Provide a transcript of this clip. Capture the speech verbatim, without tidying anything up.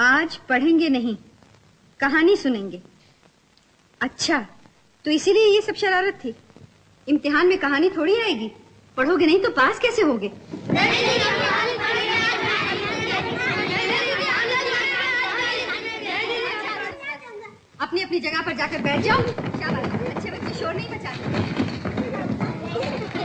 आज पढ़ेंगे नहीं, कहानी सुनेंगे। अच्छा, तो इसीलिए ये सब शरारत थी। इम्तिहान में कहानी थोड़ी आएगी, पढ़ोगे नहीं तो पास कैसे होगे? अपनी अपनी जगह पर जाकर बैठ जाओ। शाबाश, अच्छे बच्चे शोर नहीं मचाते।